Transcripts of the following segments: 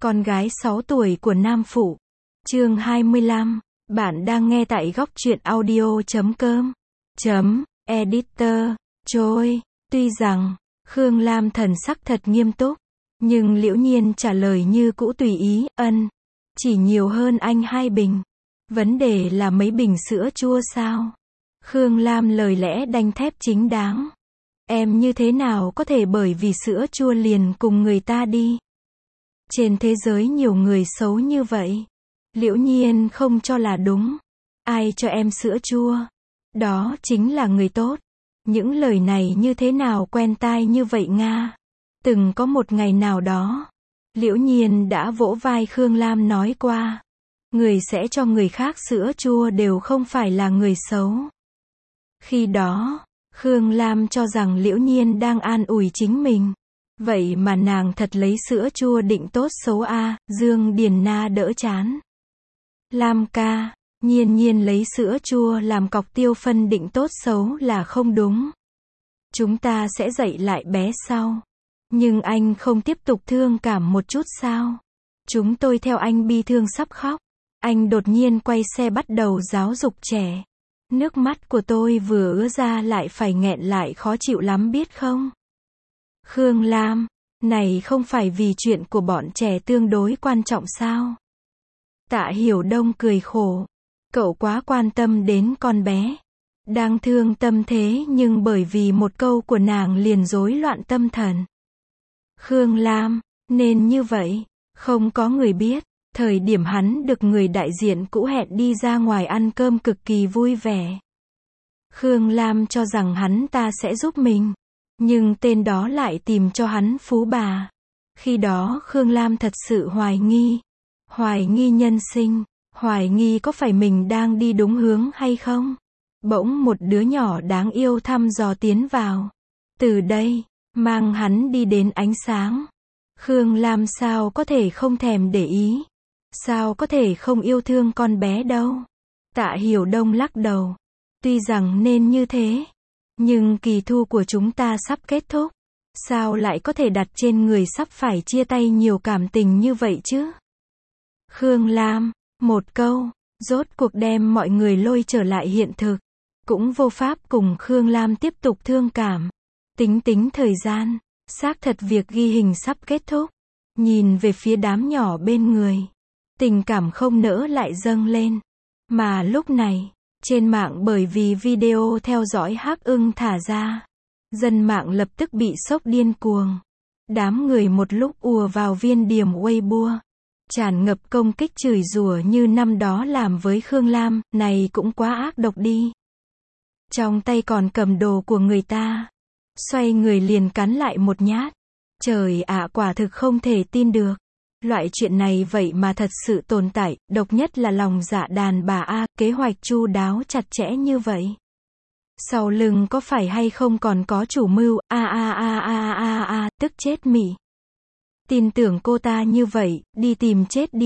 Con gái 6 tuổi của Nam Phụ. Chương 25. Bạn đang nghe tại góc truyện audio.com. Editor. Trôi. Tuy rằng, Khương Lam thần sắc thật nghiêm túc, nhưng Liễu Nhiên trả lời như cũ tùy ý, chỉ nhiều hơn anh 2 bình. Vấn đề là mấy bình sữa chua sao? Khương Lam lời lẽ đanh thép chính đáng. Em như thế nào có thể bởi vì sữa chua liền cùng người ta đi? Trên thế giới nhiều người xấu như vậy. Liễu Nhiên không cho là đúng. Ai cho em sữa chua? Đó chính là người tốt. Những lời này như thế nào quen tai như vậy Nga? Từng có một ngày nào đó, Liễu Nhiên đã vỗ vai Khương Lam nói qua. Người sẽ cho người khác sữa chua đều không phải là người xấu. Khi đó, Khương Lam cho rằng Liễu Nhiên đang an ủi chính mình. Vậy mà nàng thật lấy sữa chua định tốt xấu a. Dương Điền Na đỡ chán. Lam ca, Nhiên lấy sữa chua làm cọc tiêu phân định tốt xấu là không đúng. Chúng ta sẽ dạy lại bé sau. Nhưng anh không tiếp tục thương cảm một chút sao? Chúng tôi theo anh bi thương sắp khóc. Anh đột nhiên quay xe bắt đầu giáo dục trẻ. Nước mắt của tôi vừa ứa ra lại phải nghẹn lại khó chịu lắm biết không? Khương Lam, này không phải vì chuyện của bọn trẻ tương đối quan trọng sao? Tạ Hiểu Đông cười khổ. Cậu quá quan tâm đến con bé. Đang thương tâm thế nhưng bởi vì một câu của nàng liền rối loạn tâm thần. Khương Lam, nên như vậy, không có người biết. Thời điểm hắn được người đại diện cũ hẹn đi ra ngoài ăn cơm cực kỳ vui vẻ. Khương Lam cho rằng hắn ta sẽ giúp mình. Nhưng tên đó lại tìm cho hắn phú bà. Khi đó Khương Lam thật sự hoài nghi. Hoài nghi nhân sinh. Hoài nghi có phải mình đang đi đúng hướng hay không? Bỗng một đứa nhỏ đáng yêu thăm dò tiến vào. Từ đây, mang hắn đi đến ánh sáng. Khương Lam sao có thể không thèm để ý? Sao có thể không yêu thương con bé đâu? Tạ Hiểu Đông lắc đầu. Tuy rằng nên như thế, nhưng kỳ thu của chúng ta sắp kết thúc. Sao lại có thể đặt trên người sắp phải chia tay nhiều cảm tình như vậy chứ? Khương Lam, một câu, rốt cuộc đem mọi người lôi trở lại hiện thực. Cũng vô pháp cùng Khương Lam tiếp tục thương cảm. Tính thời gian, xác thật việc ghi hình sắp kết thúc. Nhìn về phía đám nhỏ bên người. Tình cảm không nỡ lại dâng lên. Mà lúc này, trên mạng bởi vì video theo dõi Hắc Ưng thả ra, dân mạng lập tức bị sốc điên cuồng. Đám người một lúc ùa vào viên điểm Weibo, tràn ngập công kích chửi rủa như năm đó làm với Khương Lam, này cũng quá ác độc đi. Trong tay còn cầm đồ của người ta, xoay người liền cắn lại một nhát. Trời ạ, quả thực không thể tin được. Loại chuyện này vậy mà thật sự tồn tại, độc nhất là lòng dạ đàn bà a, kế hoạch chu đáo chặt chẽ như vậy. Sau lưng có phải hay không còn có chủ mưu, tức chết mị. Tin tưởng cô ta như vậy, đi tìm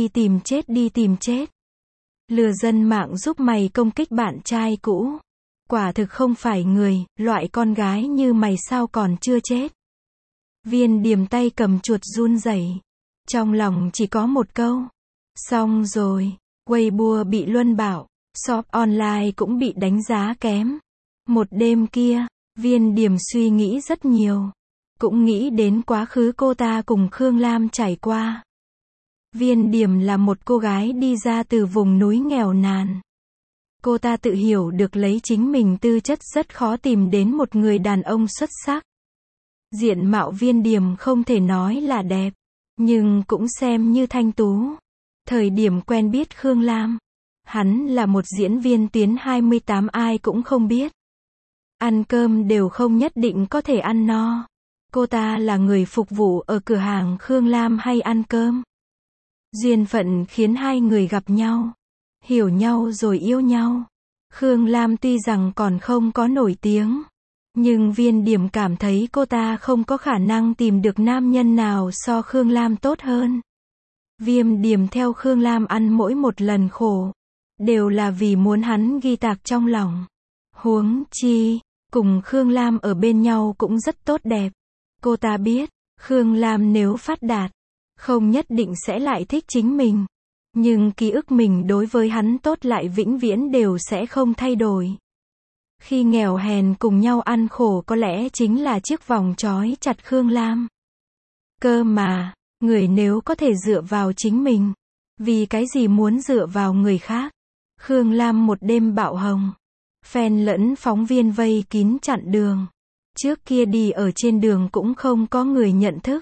chết. Lừa dân mạng giúp mày công kích bạn trai cũ. Quả thực không phải người, loại con gái như mày sao còn chưa chết. Viên Điềm tay cầm chuột run rẩy. Trong lòng chỉ có một câu. Xong rồi, Weibo bị luân bạo, shop online cũng bị đánh giá kém. Một đêm kia, Viên Điềm suy nghĩ rất nhiều. Cũng nghĩ đến quá khứ cô ta cùng Khương Lam trải qua. Viên Điềm là một cô gái đi ra từ vùng núi nghèo nàn. Cô ta tự hiểu được lấy chính mình tư chất rất khó tìm đến một người đàn ông xuất sắc. Diện mạo Viên Điềm không thể nói là đẹp, nhưng cũng xem như thanh tú. Thời điểm quen biết Khương Lam, hắn là một diễn viên tuyến 28 ai cũng không biết. Ăn cơm đều không nhất định có thể ăn no. Cô ta là người phục vụ ở cửa hàng Khương Lam hay ăn cơm. Duyên phận khiến hai người gặp nhau, hiểu nhau rồi yêu nhau. Khương Lam tuy rằng còn không có nổi tiếng, nhưng Viên Điềm cảm thấy cô ta không có khả năng tìm được nam nhân nào so Khương Lam tốt hơn. Viên Điềm theo Khương Lam ăn mỗi một lần khổ, đều là vì muốn hắn ghi tạc trong lòng. Huống chi, cùng Khương Lam ở bên nhau cũng rất tốt đẹp. Cô ta biết, Khương Lam nếu phát đạt, không nhất định sẽ lại thích chính mình. Nhưng ký ức mình đối với hắn tốt lại vĩnh viễn đều sẽ không thay đổi. Khi nghèo hèn cùng nhau ăn khổ có lẽ chính là chiếc vòng trói chặt Khương Lam. Cơ mà, người nếu có thể dựa vào chính mình, vì cái gì muốn dựa vào người khác? Khương Lam một đêm bạo hồng. Fan lẫn phóng viên vây kín chặn đường. Trước kia đi ở trên đường cũng không có người nhận thức.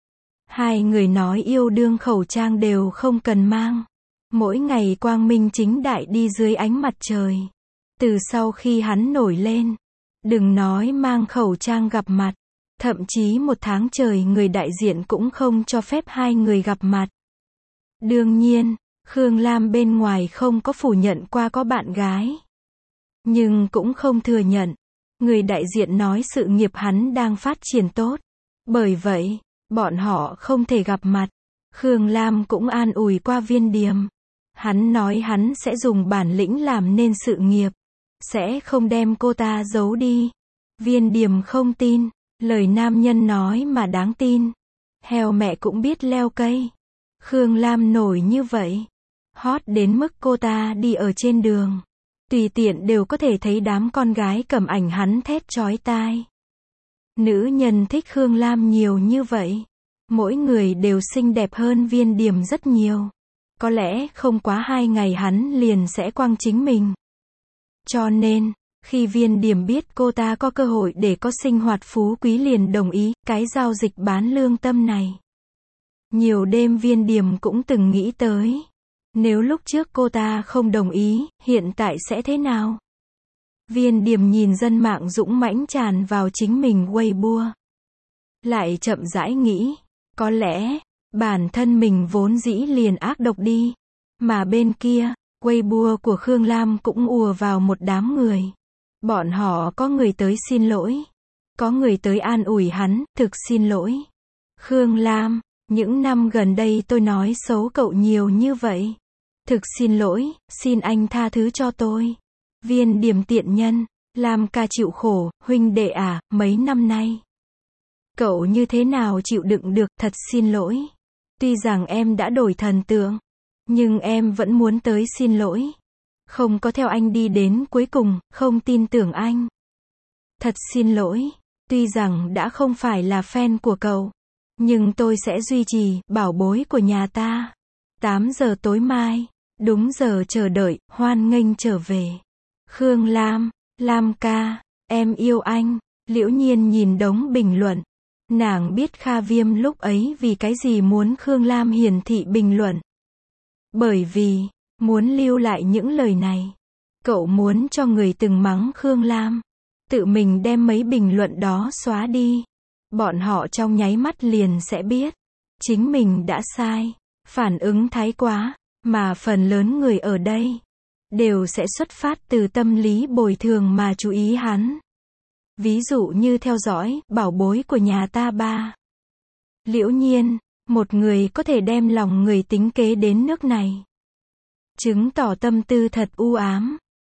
Hai người nói yêu đương khẩu trang đều không cần mang. Mỗi ngày quang minh chính đại đi dưới ánh mặt trời. Từ sau khi hắn nổi lên, đừng nói mang khẩu trang gặp mặt, thậm chí 1 tháng trời người đại diện cũng không cho phép hai người gặp mặt. Đương nhiên, Khương Lam bên ngoài không có phủ nhận qua có bạn gái. Nhưng cũng không thừa nhận. Người đại diện nói sự nghiệp hắn đang phát triển tốt. Bởi vậy, bọn họ không thể gặp mặt. Khương Lam cũng an ủi qua Viên Điềm. Hắn nói hắn sẽ dùng bản lĩnh làm nên sự nghiệp. Sẽ không đem cô ta giấu đi. Viên Điềm không tin. Lời nam nhân nói mà đáng tin. Heo mẹ cũng biết leo cây. Khương Lam nổi như vậy. Hot đến mức cô ta đi ở trên đường. Tùy tiện đều có thể thấy đám con gái cầm ảnh hắn thét chói tai. Nữ nhân thích Khương Lam nhiều như vậy. Mỗi người đều xinh đẹp hơn Viên Điềm rất nhiều. Có lẽ không quá 2 ngày hắn liền sẽ quăng chính mình. Cho nên, khi Viên Điềm biết cô ta có cơ hội để có sinh hoạt phú quý liền đồng ý cái giao dịch bán lương tâm này. Nhiều đêm Viên Điềm cũng từng nghĩ tới. Nếu lúc trước cô ta không đồng ý, hiện tại sẽ thế nào? Viên Điềm nhìn dân mạng dũng mãnh tràn vào chính mình Weibo. Lại chậm rãi nghĩ, có lẽ, bản thân mình vốn dĩ liền ác độc đi. Mà bên kia, Weibo của Khương Lam cũng ùa vào một đám người. Bọn họ có người tới xin lỗi. Có người tới an ủi hắn, thực xin lỗi. Khương Lam, những năm gần đây tôi nói xấu cậu nhiều như vậy. Thực xin lỗi, xin anh tha thứ cho tôi. Viên Điềm tiện nhân, Lam ca chịu khổ, huynh đệ à, mấy năm nay. Cậu như thế nào chịu đựng được, thật xin lỗi. Tuy rằng em đã đổi thần tượng, nhưng em vẫn muốn tới xin lỗi. Không có theo anh đi đến cuối cùng, không tin tưởng anh. Thật xin lỗi, tuy rằng đã không phải là fan của cậu, nhưng tôi sẽ duy trì, bảo bối của nhà ta. 8 giờ tối mai, đúng giờ chờ đợi, hoan nghênh trở về. Khương Lam, Lam ca, em yêu anh. Liễu Nhiên nhìn đống bình luận. Nàng biết Kha Viêm lúc ấy vì cái gì muốn Khương Lam hiển thị bình luận. Bởi vì, muốn lưu lại những lời này. Cậu muốn cho người từng mắng Khương Lam. Tự mình đem mấy bình luận đó xóa đi. Bọn họ trong nháy mắt liền sẽ biết. Chính mình đã sai. Phản ứng thái quá. Mà phần lớn người ở đây đều sẽ xuất phát từ tâm lý bồi thường mà chú ý hắn. Ví dụ như theo dõi, bảo bối của nhà ta ba. Liễu Nhiên, một người có thể đem lòng người tính kế đến nước này. Chứng tỏ tâm tư thật u ám.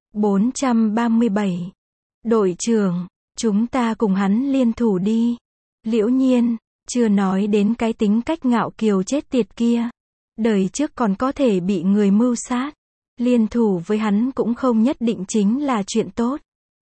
437. Đội trưởng, chúng ta cùng hắn liên thủ đi. Liễu Nhiên, chưa nói đến cái tính cách ngạo kiều chết tiệt kia. Đời trước còn có thể bị người mưu sát. Liên thủ với hắn cũng không nhất định chính là chuyện tốt.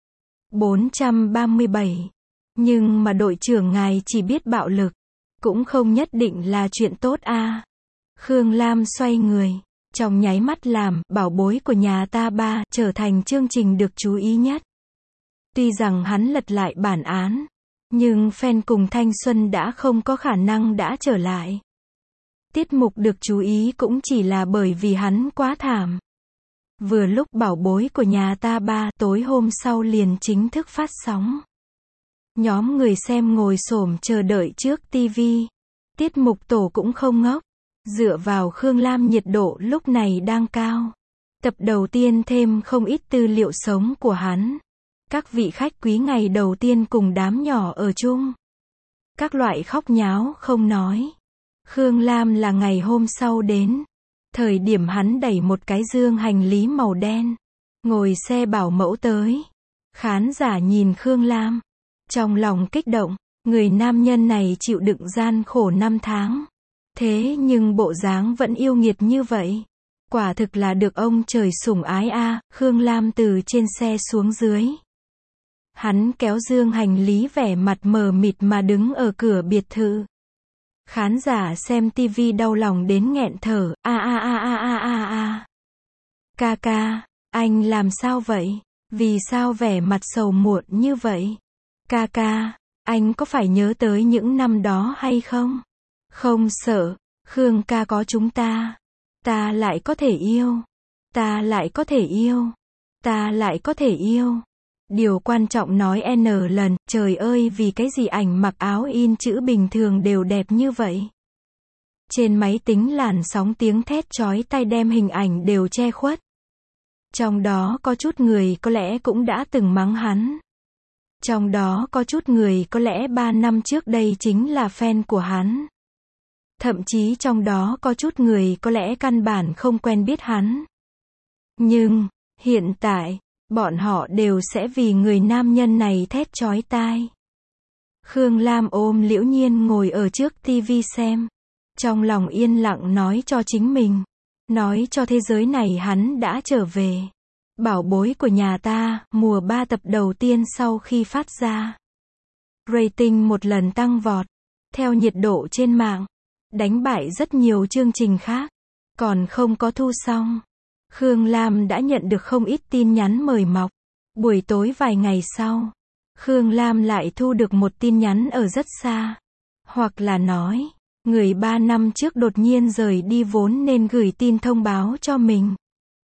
437. Nhưng mà đội trưởng ngài chỉ biết bạo lực. Cũng không nhất định là chuyện tốt a. Khương Lam xoay người. Trong nháy mắt làm bảo bối của nhà ta ba trở thành chương trình được chú ý nhất. Tuy rằng hắn lật lại bản án. Nhưng fan cùng thanh xuân đã không có khả năng đã trở lại. Tiết mục được chú ý cũng chỉ là bởi vì hắn quá thảm. Vừa lúc bảo bối của nhà ta ba tối hôm sau liền chính thức phát sóng. Nhóm người xem ngồi xổm chờ đợi trước TV. Tiết mục tổ cũng không ngốc. Dựa vào Khương Lam nhiệt độ lúc này đang cao. Tập đầu tiên thêm không ít tư liệu sống của hắn. Các vị khách quý ngày đầu tiên cùng đám nhỏ ở chung. Các loại khóc nháo không nói. Khương Lam là ngày hôm sau đến. Thời điểm hắn đẩy một cái dương hành lý màu đen. Ngồi xe bảo mẫu tới. Khán giả nhìn Khương Lam. Trong lòng kích động. Người nam nhân này chịu đựng gian khổ 5 tháng. Thế nhưng bộ dáng vẫn yêu nghiệt như vậy. Quả thực là được ông trời sủng ái a. Khương Lam từ trên xe xuống dưới. Hắn kéo dương hành lý vẻ mặt mờ mịt mà đứng ở cửa biệt thự. Khán giả xem tivi đau lòng đến nghẹn thở, Ca ca, anh làm sao vậy? Vì sao vẻ mặt sầu muộn như vậy? Ca ca, anh có phải nhớ tới những năm đó hay không? Không sợ, Khương ca có chúng ta. Ta lại có thể yêu. Ta lại có thể yêu. Ta lại có thể yêu. Điều quan trọng nói N lần, trời ơi vì cái gì ảnh mặc áo in chữ bình thường đều đẹp như vậy. Trên máy tính làn sóng tiếng thét chói tai đem hình ảnh đều che khuất. Trong đó có chút người có lẽ cũng đã từng mắng hắn. Trong đó có chút người có lẽ 3 năm trước đây chính là fan của hắn. Thậm chí trong đó có chút người có lẽ căn bản không quen biết hắn. Nhưng, hiện tại, bọn họ đều sẽ vì người nam nhân này thét chói tai. Khương Lam ôm Liễu Nhiên ngồi ở trước tivi xem. Trong lòng yên lặng nói cho chính mình. Nói cho thế giới này hắn đã trở về. Bảo bối của nhà ta, mùa 3 tập đầu tiên sau khi phát ra. Rating một lần tăng vọt. Theo nhiệt độ trên mạng. Đánh bại rất nhiều chương trình khác. Còn không có thu xong. Khương Lam đã nhận được không ít tin nhắn mời mọc. Buổi tối vài ngày sau, Khương Lam lại thu được một tin nhắn ở rất xa. Hoặc là nói, người 3 năm trước đột nhiên rời đi vốn nên gửi tin thông báo cho mình.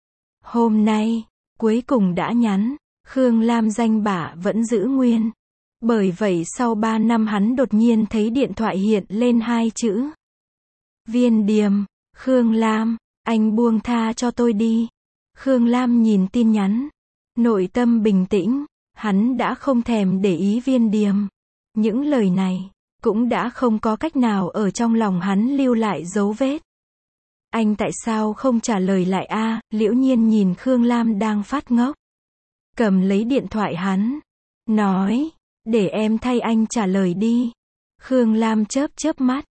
Hôm nay, cuối cùng đã nhắn, Khương Lam danh bạ vẫn giữ nguyên. Bởi vậy sau 3 năm hắn đột nhiên thấy điện thoại hiện lên 2 chữ. Viên Điềm, Khương Lam, anh buông tha cho tôi đi. Khương Lam nhìn tin nhắn. Nội tâm bình tĩnh, hắn đã không thèm để ý Viên Điềm. Những lời này, cũng đã không có cách nào ở trong lòng hắn lưu lại dấu vết. Anh tại sao không trả lời lại a? Liễu Nhiên nhìn Khương Lam đang phát ngốc. Cầm lấy điện thoại hắn. Nói, để em thay anh trả lời đi. Khương Lam chớp chớp mắt.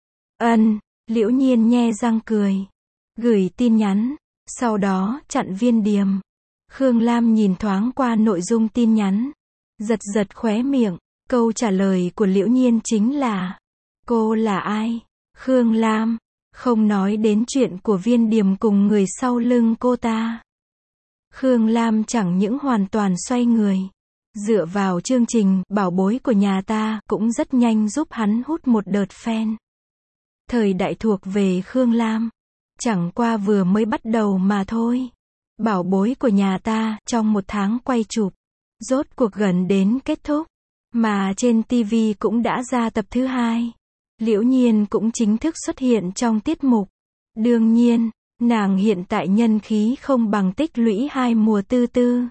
Liễu Nhiên nhe răng cười. Gửi tin nhắn. Sau đó, chặn Viên Điềm. Khương Lam nhìn thoáng qua nội dung tin nhắn. Giật giật khóe miệng. Câu trả lời của Liễu Nhiên chính là: cô là ai? Khương Lam. Không nói đến chuyện của Viên Điềm cùng người sau lưng cô ta. Khương Lam chẳng những hoàn toàn xoay người. Dựa vào chương trình Bảo bối của nhà ta cũng rất nhanh giúp hắn hút một đợt fan. Thời đại thuộc về Khương Lam. Chẳng qua vừa mới bắt đầu mà thôi. Bảo bối của nhà ta, trong 1 tháng quay chụp, rốt cuộc gần đến kết thúc. Mà trên TV cũng đã ra tập thứ 2. Liễu Nhiên cũng chính thức xuất hiện trong tiết mục. Đương nhiên, nàng hiện tại nhân khí không bằng tích lũy 2 mùa tư tư.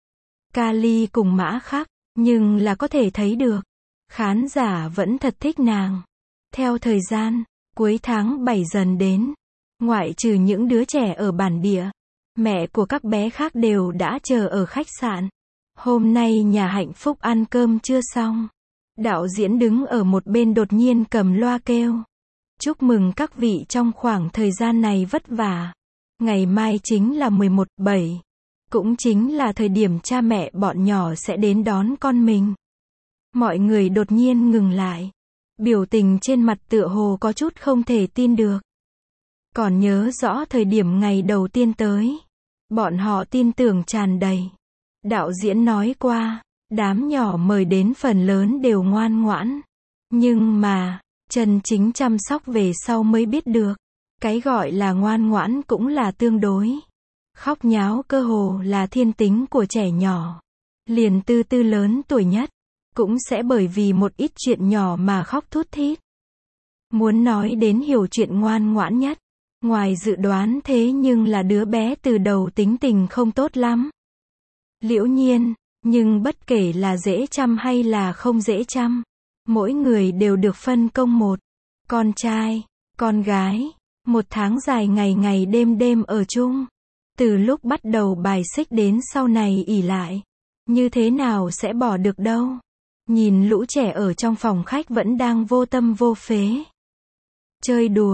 Kali cùng Mã Khắc, nhưng là có thể thấy được. Khán giả vẫn thật thích nàng. Theo thời gian, cuối tháng 7 dần đến. Ngoại trừ những đứa trẻ ở bản địa, mẹ của các bé khác đều đã chờ ở khách sạn. Hôm nay nhà Hạnh Phúc ăn cơm chưa xong. Đạo diễn đứng ở một bên đột nhiên cầm loa kêu. Chúc mừng các vị trong khoảng thời gian này vất vả. Ngày mai chính là 11/7. Cũng chính là thời điểm cha mẹ bọn nhỏ sẽ đến đón con mình. Mọi người đột nhiên ngừng lại. Biểu tình trên mặt tựa hồ có chút không thể tin được. Còn nhớ rõ thời điểm ngày đầu tiên tới. Bọn họ tin tưởng tràn đầy. Đạo diễn nói qua, đám nhỏ mời đến phần lớn đều ngoan ngoãn. Nhưng mà, chân chính chăm sóc về sau mới biết được. Cái gọi là ngoan ngoãn cũng là tương đối. Khóc nháo cơ hồ là thiên tính của trẻ nhỏ. Liền tư tư lớn tuổi nhất, cũng sẽ bởi vì một ít chuyện nhỏ mà khóc thút thít. Muốn nói đến hiểu chuyện ngoan ngoãn nhất, ngoài dự đoán thế nhưng là đứa bé từ đầu tính tình không tốt lắm. Liễu Nhiên, nhưng bất kể là dễ chăm hay là không dễ chăm, mỗi người đều được phân công một con trai, con gái, 1 tháng dài ngày ngày đêm đêm ở chung. Từ lúc bắt đầu bài xích đến sau này ỷ lại, như thế nào sẽ bỏ được đâu. Nhìn lũ trẻ ở trong phòng khách vẫn đang vô tâm vô phế chơi đùa,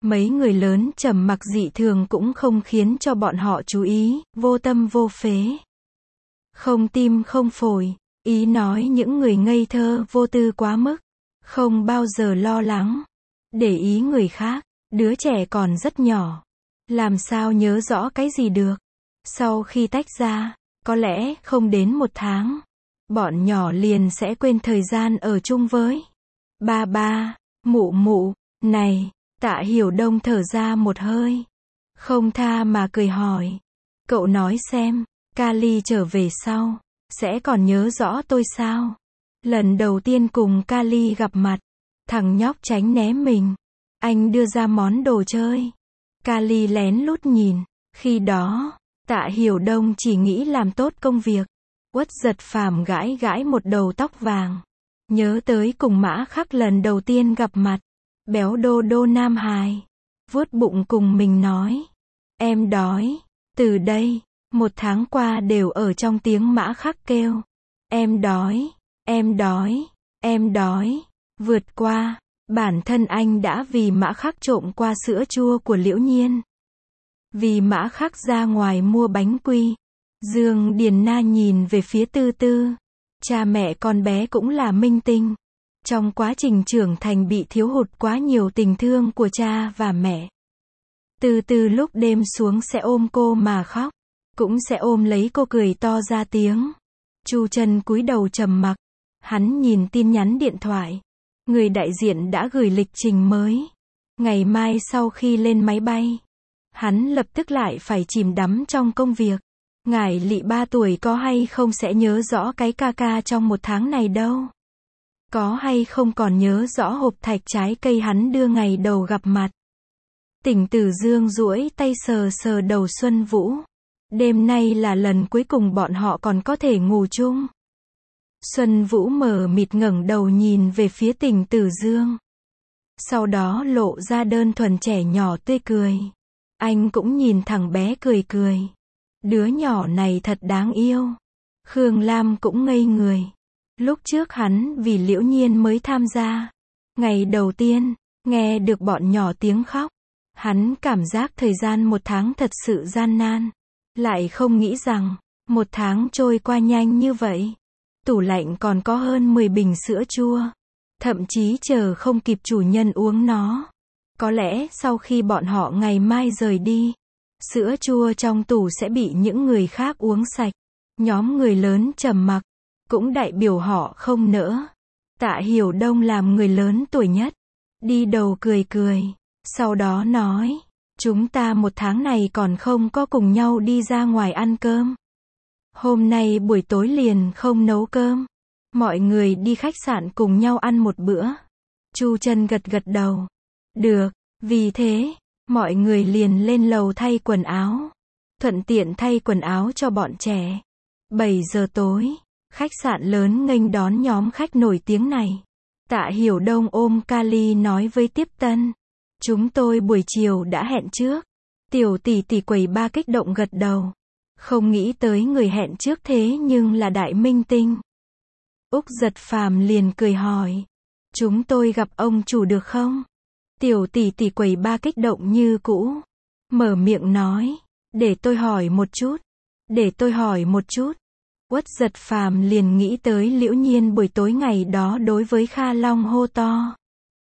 Mấy người lớn trầm mặc dị thường cũng không khiến cho bọn họ chú ý, vô tâm vô phế. Không tim không phổi, ý nói những người ngây thơ vô tư quá mức, không bao giờ lo lắng, để ý người khác, đứa trẻ còn rất nhỏ, làm sao nhớ rõ cái gì được. Sau khi tách ra, có lẽ không đến 1 tháng, bọn nhỏ liền sẽ quên thời gian ở chung với ba ba, mụ mụ. Này, Tạ Hiểu Đông thở ra một hơi, không tha mà cười hỏi, cậu nói xem, Kali trở về sau, sẽ còn nhớ rõ tôi sao? Lần đầu tiên cùng Kali gặp mặt, thằng nhóc tránh né mình, anh đưa ra món đồ chơi, Kali lén lút nhìn, khi đó, Tạ Hiểu Đông chỉ nghĩ làm tốt công việc. Uất Giật Phàm gãi gãi một đầu tóc vàng, nhớ tới cùng Mã Khắc lần đầu tiên gặp mặt, béo đô đô nam hài, vuốt bụng cùng mình nói, em đói. Từ đây, 1 tháng qua đều ở trong tiếng Mã Khắc kêu, em đói, em đói, em đói. Vượt qua, bản thân anh đã vì Mã Khắc trộm qua sữa chua của Liễu Nhiên, vì Mã Khắc ra ngoài mua bánh quy. Dương Điền Na nhìn về phía Tư Tư, cha mẹ con bé cũng là minh tinh, trong quá trình trưởng thành bị thiếu hụt quá nhiều tình thương của cha và mẹ. Tư Tư lúc đêm xuống sẽ ôm cô mà khóc, cũng sẽ ôm lấy cô cười to ra tiếng. Chu Trần cúi đầu trầm mặc, hắn nhìn tin nhắn điện thoại, người đại diện đã gửi lịch trình mới. Ngày mai sau khi lên máy bay, hắn lập tức lại phải chìm đắm trong công việc. Ngải Lị 3 tuổi có hay không sẽ nhớ rõ cái ca ca trong 1 tháng này đâu. Có hay không còn nhớ rõ hộp thạch trái cây hắn đưa ngày đầu gặp mặt. Tỉnh Tử Dương duỗi tay sờ sờ đầu Xuân Vũ. Đêm nay là lần cuối cùng bọn họ còn có thể ngủ chung. Xuân Vũ mờ mịt ngẩng đầu nhìn về phía Tỉnh Tử Dương. Sau đó lộ ra đơn thuần trẻ nhỏ tươi cười. Anh cũng nhìn thằng bé cười cười. Đứa nhỏ này thật đáng yêu. Khương Lam cũng ngây người. Lúc trước hắn vì Liễu Nhiên mới tham gia. Ngày đầu tiên, nghe được bọn nhỏ tiếng khóc. Hắn cảm giác thời gian 1 tháng thật sự gian nan. Lại không nghĩ rằng, 1 tháng trôi qua nhanh như vậy. Tủ lạnh còn có hơn 10 bình sữa chua. Thậm chí chờ không kịp chủ nhân uống nó. Có lẽ sau khi bọn họ ngày mai rời đi, sữa chua trong tủ sẽ bị những người khác uống sạch. Nhóm người lớn trầm mặc, cũng đại biểu họ không nỡ. Tạ Hiểu Đông làm người lớn tuổi nhất, đi đầu cười cười, sau đó nói, chúng ta 1 tháng này còn không có cùng nhau đi ra ngoài ăn cơm. Hôm nay buổi tối liền không nấu cơm, mọi người đi khách sạn cùng nhau ăn một bữa. Chu Trần gật gật đầu. Được, vì thế, mọi người liền lên lầu thay quần áo. Thuận tiện thay quần áo cho bọn trẻ. 7 giờ tối, khách sạn lớn nghênh đón nhóm khách nổi tiếng này. Tạ Hiểu Đông ôm Kali nói với Tiếp Tân. Chúng tôi buổi chiều đã hẹn trước. Tiểu tỷ tỷ quầy ba kích động gật đầu. Không nghĩ tới người hẹn trước thế nhưng là đại minh tinh. Úc Giật Phàm liền cười hỏi. Chúng tôi gặp ông chủ được không? Tiểu tỷ tỷ quầy ba kích động như cũ. Mở miệng nói. Để tôi hỏi một chút. Để tôi hỏi một chút. Uất Giật Phàm liền nghĩ tới Liễu Nhiên buổi tối ngày đó đối với Kha Long hô to.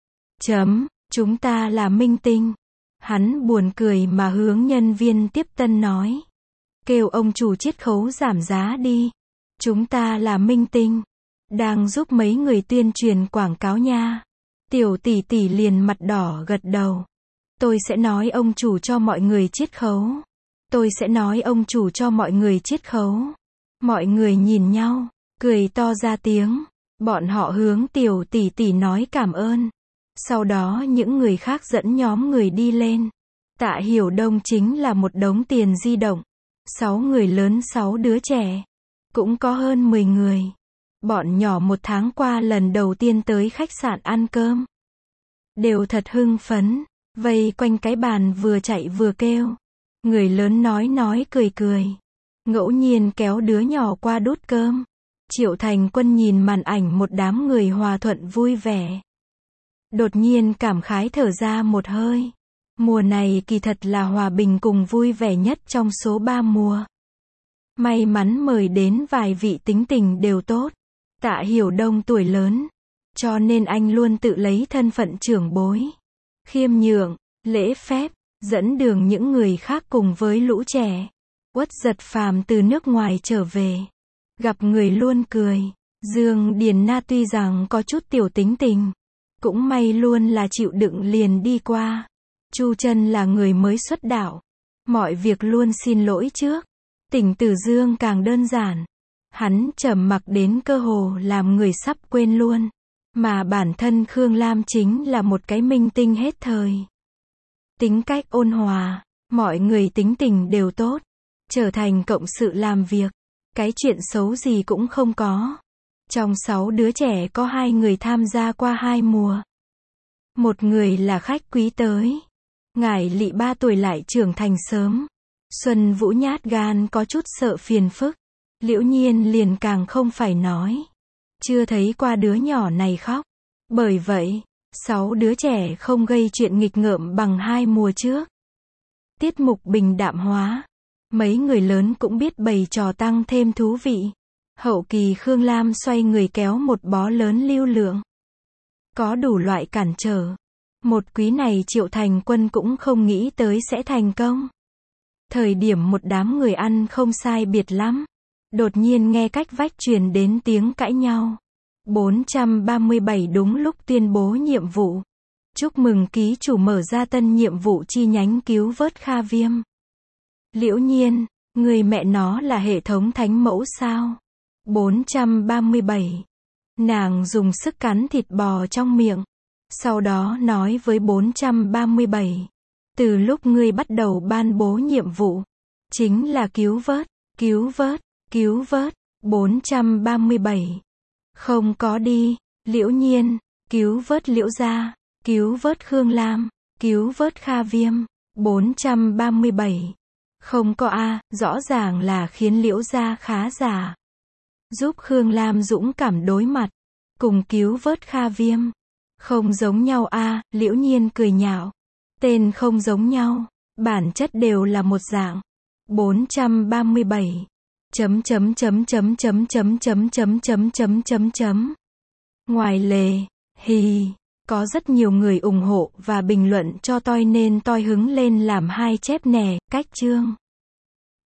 Chúng ta là minh tinh. Hắn buồn cười mà hướng nhân viên Tiếp Tân nói. Kêu ông chủ chiết khấu giảm giá đi. Chúng ta là minh tinh. Đang giúp mấy người tuyên truyền quảng cáo nha. Tiểu tỷ tỷ liền mặt đỏ gật đầu. Tôi sẽ nói ông chủ cho mọi người chiết khấu. Tôi sẽ nói ông chủ cho mọi người chiết khấu. Mọi người nhìn nhau, cười to ra tiếng. Bọn họ hướng tiểu tỷ tỷ nói cảm ơn. Sau đó những người khác dẫn nhóm người đi lên. Tạ Hiểu Đông chính là một đống tiền di động. 6 người lớn 6 đứa trẻ. Cũng có hơn 10 người. Bọn nhỏ 1 tháng qua lần đầu tiên tới khách sạn ăn cơm. Đều thật hưng phấn. Vây quanh cái bàn vừa chạy vừa kêu. Người lớn nói cười cười. Ngẫu nhiên kéo đứa nhỏ qua đút cơm. Triệu Thành Quân nhìn màn ảnh một đám người hòa thuận vui vẻ. Đột nhiên cảm khái thở ra một hơi. Mùa này kỳ thật là hòa bình cùng vui vẻ nhất trong số 3 mùa. May mắn mời đến vài vị tính tình đều tốt. Tạ Hiểu Đông tuổi lớn, cho nên anh luôn tự lấy thân phận trưởng bối, khiêm nhượng, lễ phép, dẫn đường những người khác cùng với lũ trẻ. Uất Giật Phàm từ nước ngoài trở về, gặp người luôn cười. Dương Điền Na tuy rằng có chút tiểu tính tình, cũng may luôn là chịu đựng liền đi qua. Chu Chân là người mới xuất đạo, mọi việc luôn xin lỗi trước. Tỉnh Tử Dương càng đơn giản, hắn trầm mặc đến cơ hồ làm người sắp quên luôn. Mà bản thân Khương Lam chính là một cái minh tinh hết thời. Tính cách ôn hòa, mọi người tính tình đều tốt, trở thành cộng sự làm việc, cái chuyện xấu gì cũng không có. Trong 6 đứa trẻ có 2 người tham gia qua 2 mùa. Một người là khách quý tới. Ngải Lị 3 tuổi lại trưởng thành sớm. Xuân Vũ nhát gan có chút sợ phiền phức. Liễu Nhiên liền càng không phải nói. Chưa thấy qua đứa nhỏ này khóc. Bởi vậy, 6 đứa trẻ không gây chuyện nghịch ngợm bằng 2 mùa trước. Tiết mục bình đạm hóa. Mấy người lớn cũng biết bày trò tăng thêm thú vị. Hậu kỳ Khương Lam xoay người kéo một bó lớn lưu lượng. Có đủ loại cản trở. Một quý này Triệu Thành Quân cũng không nghĩ tới sẽ thành công. Thời điểm một đám người ăn không sai biệt lắm. Đột nhiên nghe cách vách truyền đến tiếng cãi nhau. 437 đúng lúc tuyên bố nhiệm vụ. Chúc mừng ký chủ mở ra tân nhiệm vụ chi nhánh cứu vớt Kha Viêm. Liễu Nhiên, người mẹ nó là hệ thống thánh mẫu sao? 437. Nàng dùng sức cắn thịt bò trong miệng. Sau đó nói với 437. Từ lúc ngươi bắt đầu ban bố nhiệm vụ, chính là cứu vớt, cứu vớt, cứu vớt. 437. Không có đi, Liễu Nhiên, cứu vớt Liễu gia, cứu vớt Khương Lam, cứu vớt Kha Viêm. 437. Không có a, rõ ràng là khiến Liễu gia khá giả. Giúp Khương Lam dũng cảm đối mặt, cùng cứu vớt Kha Viêm. Không giống nhau a, Liễu Nhiên cười nhạo. Tên không giống nhau, bản chất đều là một dạng. 437. Ngoài lề, hì, có rất nhiều người ủng hộ và bình luận cho tôi nên tôi hứng lên làm 2 chép nè, cách chương.